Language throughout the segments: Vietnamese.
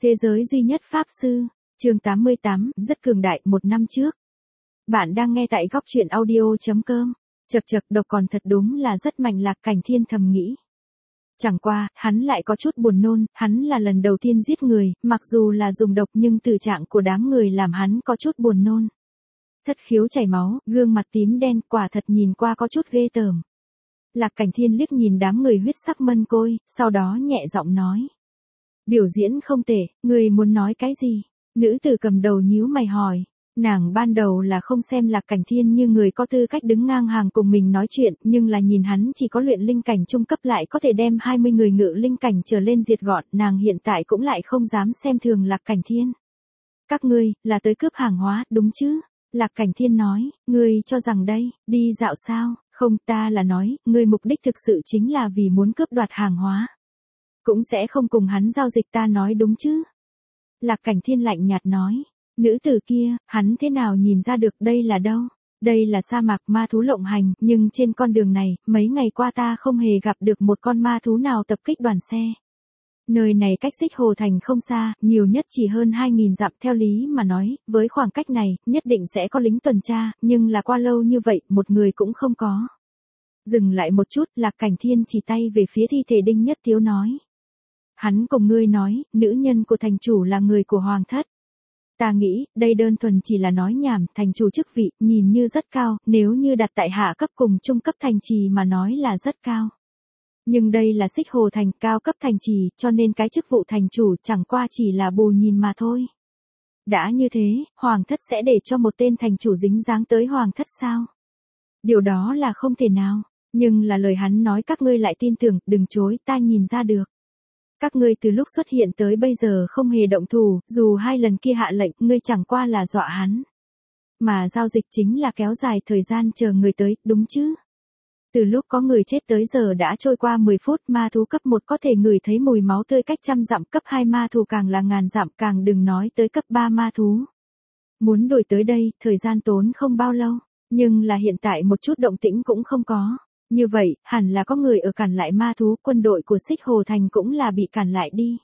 Thế giới duy nhất Pháp Sư, chương 88, rất cường đại, 1 năm trước. Bạn đang nghe tại góc truyện audio.com. Chậc chậc, độc còn thật đúng là rất mạnh, Lạc Cảnh Thiên thầm nghĩ. Chẳng qua, hắn lại có chút buồn nôn, hắn là lần đầu tiên giết người, mặc dù là dùng độc nhưng tử trạng của đám người làm hắn có chút buồn nôn. Thất khiếu chảy máu, gương mặt tím đen, quả thật nhìn qua có chút ghê tởm. Lạc Cảnh Thiên liếc nhìn đám người huyết sắc mân côi, sau đó nhẹ giọng nói. Biểu diễn không tệ, người muốn nói cái gì? Nữ tử cầm đầu nhíu mày hỏi. Nàng ban đầu là không xem Lạc Cảnh Thiên như người có tư cách đứng ngang hàng cùng mình nói chuyện, nhưng là nhìn hắn chỉ có luyện linh cảnh trung cấp lại có thể đem 20 người ngự linh cảnh trở lên diệt gọn, nàng hiện tại cũng lại không dám xem thường Lạc Cảnh Thiên. Các ngươi, là tới cướp hàng hóa, đúng chứ? Lạc Cảnh Thiên nói, ngươi cho rằng đây, đi dạo sao? Không, ta là nói, ngươi mục đích thực sự chính là vì muốn cướp đoạt hàng hóa. Cũng sẽ không cùng hắn giao dịch, ta nói đúng chứ? Lạc Cảnh Thiên lạnh nhạt nói. Nữ tử kia, hắn thế nào nhìn ra được đây là đâu? Đây là sa mạc ma thú lộng hành, nhưng trên con đường này, mấy ngày qua ta không hề gặp được một con ma thú nào tập kích đoàn xe. Nơi này cách Xích Hồ Thành không xa, nhiều nhất chỉ hơn 2000 dặm, theo lý mà nói, với khoảng cách này, nhất định sẽ có lính tuần tra, nhưng là qua lâu như vậy, một người cũng không có. Dừng lại một chút, Lạc Cảnh Thiên chỉ tay về phía thi thể Đinh Nhất Tiếu nói. Hắn cùng ngươi nói, nữ nhân của thành chủ là người của hoàng thất. Ta nghĩ, đây đơn thuần chỉ là nói nhảm, thành chủ chức vị, nhìn như rất cao, nếu như đặt tại hạ cấp cùng trung cấp thành trì mà nói là rất cao. Nhưng đây là Xích Hồ Thành, cao cấp thành trì, cho nên cái chức vụ thành chủ chẳng qua chỉ là bù nhìn mà thôi. Đã như thế, hoàng thất sẽ để cho một tên thành chủ dính dáng tới hoàng thất sao? Điều đó là không thể nào, nhưng là lời hắn nói các ngươi lại tin tưởng, đừng chối, ta nhìn ra được. Các ngươi từ lúc xuất hiện tới bây giờ không hề động thủ, dù 2 lần kia hạ lệnh, ngươi chẳng qua là dọa hắn. Mà giao dịch chính là kéo dài thời gian chờ người tới, đúng chứ? Từ lúc có người chết tới giờ đã trôi qua 10 phút, ma thú cấp 1 có thể ngửi thấy mùi máu tươi cách trăm dặm, cấp 2 ma thú càng là ngàn dặm, càng đừng nói tới cấp 3 ma thú. Muốn đuổi tới đây, thời gian tốn không bao lâu, nhưng là hiện tại một chút động tĩnh cũng không có. Như vậy, hẳn là có người ở cản lại ma thú, quân đội của Xích Hồ Thành cũng là bị cản lại đi.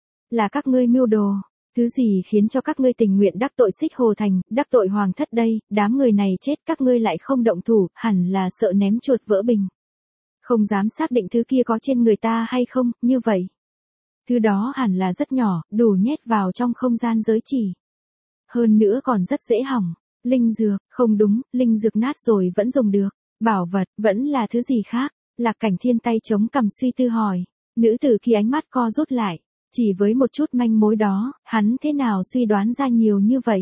Là các ngươi mưu đồ, thứ gì khiến cho các ngươi tình nguyện đắc tội Xích Hồ Thành, đắc tội hoàng thất đây, đám người này chết các ngươi lại không động thủ, hẳn là sợ ném chuột vỡ bình. Không dám xác định thứ kia có trên người ta hay không, như vậy. Thứ đó hẳn là rất nhỏ, đủ nhét vào trong không gian giới chỉ. Hơn nữa còn rất dễ hỏng. Linh dược, không đúng, linh dược nát rồi vẫn dùng được. Bảo vật, vẫn là thứ gì khác? Lạc Cảnh Thiên tay chống cằm suy tư hỏi. Nữ tử kia ánh mắt co rút lại. Chỉ với một chút manh mối đó, hắn thế nào suy đoán ra nhiều như vậy?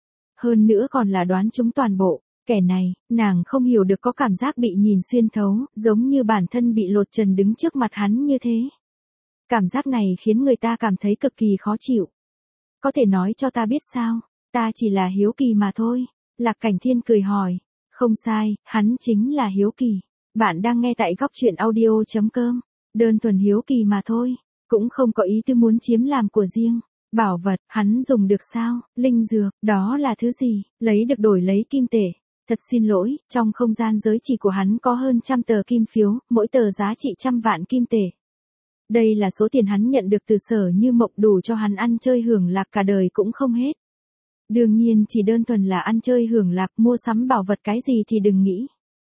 Hơn nữa còn là đoán chúng toàn bộ. Kẻ này, nàng không hiểu được, có cảm giác bị nhìn xuyên thấu, giống như bản thân bị lột trần đứng trước mặt hắn như thế. Cảm giác này khiến người ta cảm thấy cực kỳ khó chịu. Có thể nói cho ta biết sao? Ta chỉ là hiếu kỳ mà thôi. Lạc Cảnh Thiên cười hỏi. Không sai, hắn chính là hiếu kỳ. Bạn đang nghe tại góc truyện audio.com. Đơn thuần hiếu kỳ mà thôi. Cũng không có ý tư muốn chiếm làm của riêng. Bảo vật, hắn dùng được sao? Linh dược, đó là thứ gì? Lấy được đổi lấy kim tệ. Thật xin lỗi, trong không gian giới chỉ của hắn có hơn 100 tờ kim phiếu, mỗi tờ giá trị 100 vạn kim tệ. Đây là số tiền hắn nhận được từ Sở Như Mộng, đủ cho hắn ăn chơi hưởng lạc cả đời cũng không hết. Đương nhiên chỉ đơn thuần là ăn chơi hưởng lạc, mua sắm bảo vật cái gì thì đừng nghĩ.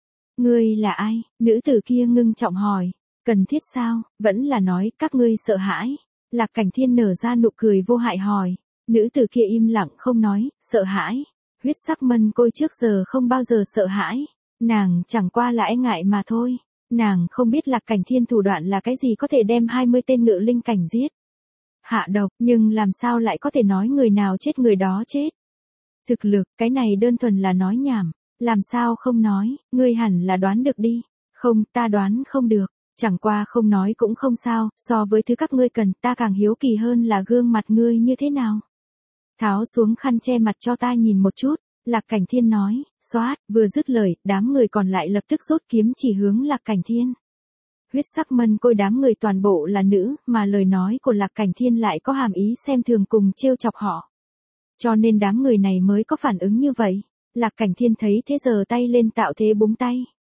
Ngươi là ai? Nữ tử kia ngưng trọng hỏi. Cần thiết sao? Vẫn là nói, các ngươi sợ hãi. Lạc Cảnh Thiên nở ra nụ cười vô hại hỏi. Nữ tử kia im lặng không nói, sợ hãi. Huyết sắc mân côi trước giờ không bao giờ sợ hãi. Nàng chẳng qua là e ngại mà thôi. Nàng không biết Lạc Cảnh Thiên thủ đoạn là cái gì có thể đem 20 tên ngự linh cảnh giết. Hạ độc, nhưng làm sao lại có thể nói người nào chết người đó chết. Thực lực, cái này đơn thuần là nói nhảm. Làm sao không nói, ngươi hẳn là đoán được đi. Không, ta đoán không được. Chẳng qua không nói cũng không sao, so với thứ các ngươi cần, ta càng hiếu kỳ hơn là gương mặt ngươi như thế nào. Tháo xuống khăn che mặt cho ta nhìn một chút. Lạc Cảnh Thiên nói, xoát, vừa dứt lời, đám người còn lại lập tức rút kiếm chỉ hướng Lạc Cảnh Thiên. Huyết sắc mân côi đám người toàn bộ là nữ, mà lời nói của Lạc Cảnh Thiên lại có hàm ý xem thường cùng trêu chọc họ. Cho nên đám người này mới có phản ứng như vậy. Lạc Cảnh Thiên thấy thế giơ tay lên tạo thế búng tay.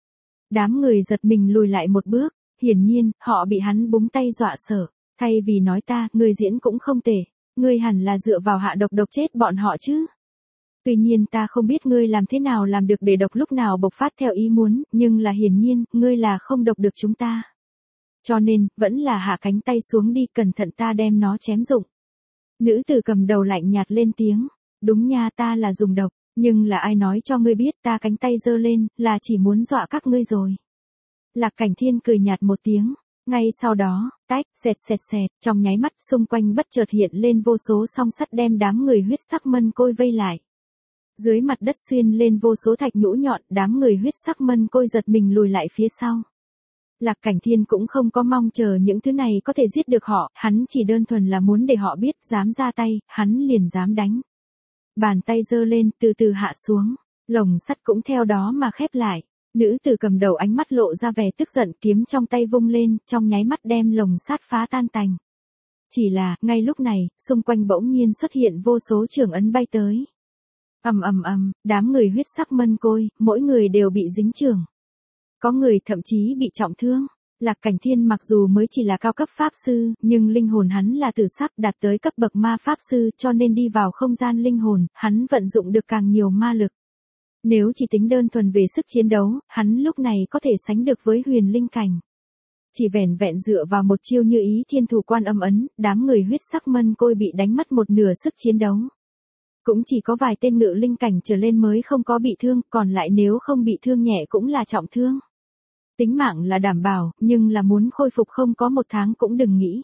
Đám người giật mình lùi lại một bước, hiển nhiên, họ bị hắn búng tay dọa sợ. Thay vì nói ta, người diễn cũng không tệ. ngươi hẳn là dựa vào hạ độc độc chết bọn họ chứ. Tuy nhiên ta không biết ngươi làm thế nào làm được để độc lúc nào bộc phát theo ý muốn, nhưng là hiển nhiên, ngươi là không độc được chúng ta. Cho nên, vẫn là hạ cánh tay xuống đi, cẩn thận ta đem nó chém rụng. Nữ tử cầm đầu lạnh nhạt lên tiếng, đúng nha, ta là dùng độc, nhưng là ai nói cho ngươi biết, ta cánh tay giơ lên, là chỉ muốn dọa các ngươi rồi. Lạc Cảnh Thiên cười nhạt một tiếng, ngay sau đó, tách, xẹt xẹt xẹt, trong nháy mắt xung quanh bất chợt hiện lên vô số song sắt đem đám người huyết sắc mân côi vây lại. Dưới mặt đất xuyên lên vô số thạch nhũ nhọn, đám người huyết sắc mân côi giật mình lùi lại phía sau. Lạc Cảnh Thiên cũng không có mong chờ những thứ này có thể giết được họ, hắn chỉ đơn thuần là muốn để họ biết dám ra tay, hắn liền dám đánh. Bàn tay giơ lên, từ từ hạ xuống, lồng sắt cũng theo đó mà khép lại. Nữ tử cầm đầu ánh mắt lộ ra vẻ tức giận, kiếm trong tay vung lên, trong nháy mắt đem lồng sắt phá tan tành. Chỉ là, ngay lúc này, xung quanh bỗng nhiên xuất hiện vô số trường ấn bay tới. Ầm ầm ầm, đám người huyết sắc mân côi, mỗi người đều bị dính chưởng. Có người thậm chí bị trọng thương. Lạc Cảnh Thiên mặc dù mới chỉ là cao cấp pháp sư, nhưng linh hồn hắn là tử sắc đạt tới cấp bậc ma pháp sư, cho nên đi vào không gian linh hồn, hắn vận dụng được càng nhiều ma lực. Nếu chỉ tính đơn thuần về sức chiến đấu, hắn lúc này có thể sánh được với huyền linh cảnh. Chỉ vẻn vẹn dựa vào một chiêu như ý thiên thủ quan âm ấn, đám người huyết sắc mân côi bị đánh mất một nửa sức chiến đấu. Cũng chỉ có vài tên ngự linh cảnh trở lên mới không có bị thương, còn lại nếu không bị thương nhẹ cũng là trọng thương. Tính mạng là đảm bảo, nhưng là muốn khôi phục không có 1 tháng cũng đừng nghĩ.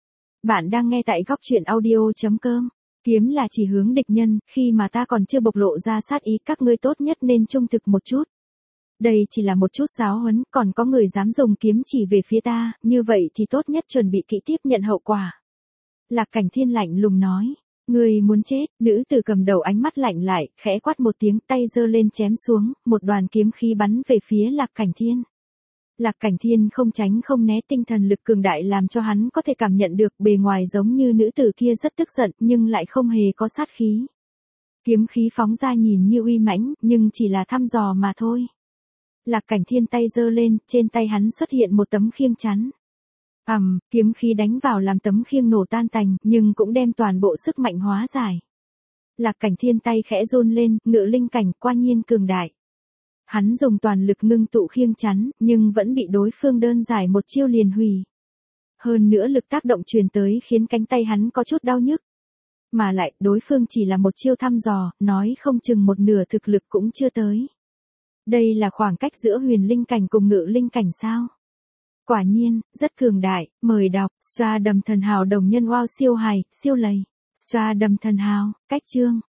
Bạn đang nghe tại góc truyện audio.com. Kiếm là chỉ hướng địch nhân, khi mà ta còn chưa bộc lộ ra sát ý, các ngươi tốt nhất nên trung thực một chút. Đây chỉ là một chút giáo huấn, còn có người dám dùng kiếm chỉ về phía ta, như vậy thì tốt nhất chuẩn bị kỹ tiếp nhận hậu quả. Lạc Cảnh Thiên lạnh lùng nói, ngươi muốn chết, nữ tử cầm đầu ánh mắt lạnh lại, khẽ quát một tiếng, tay giơ lên chém xuống, một đoàn kiếm khí bắn về phía Lạc Cảnh Thiên. Lạc Cảnh Thiên không tránh không né, tinh thần lực cường đại làm cho hắn có thể cảm nhận được bề ngoài giống như nữ tử kia rất tức giận nhưng lại không hề có sát khí. Kiếm khí phóng ra nhìn như uy mãnh, nhưng chỉ là thăm dò mà thôi. Lạc Cảnh Thiên tay giơ lên, trên tay hắn xuất hiện một tấm khiêng chắn. Kiếm khí đánh vào làm tấm khiêng nổ tan tành, nhưng cũng đem toàn bộ sức mạnh hóa giải. Lạc Cảnh Thiên tay khẽ run lên, ngự linh cảnh quả nhiên cường đại. Hắn dùng toàn lực ngưng tụ khiêng chắn, nhưng vẫn bị đối phương đơn giản một chiêu liền hủy. Hơn nữa lực tác động truyền tới khiến cánh tay hắn có chút đau nhức. Mà lại, đối phương chỉ là một chiêu thăm dò, nói không chừng một nửa thực lực cũng chưa tới. Đây là khoảng cách giữa huyền linh cảnh cùng ngự linh cảnh sao? Quả nhiên, rất cường đại, mời đọc, Stradum thần hào đồng nhân wow siêu hài, siêu lầy. Stradum thần hào, cách chương.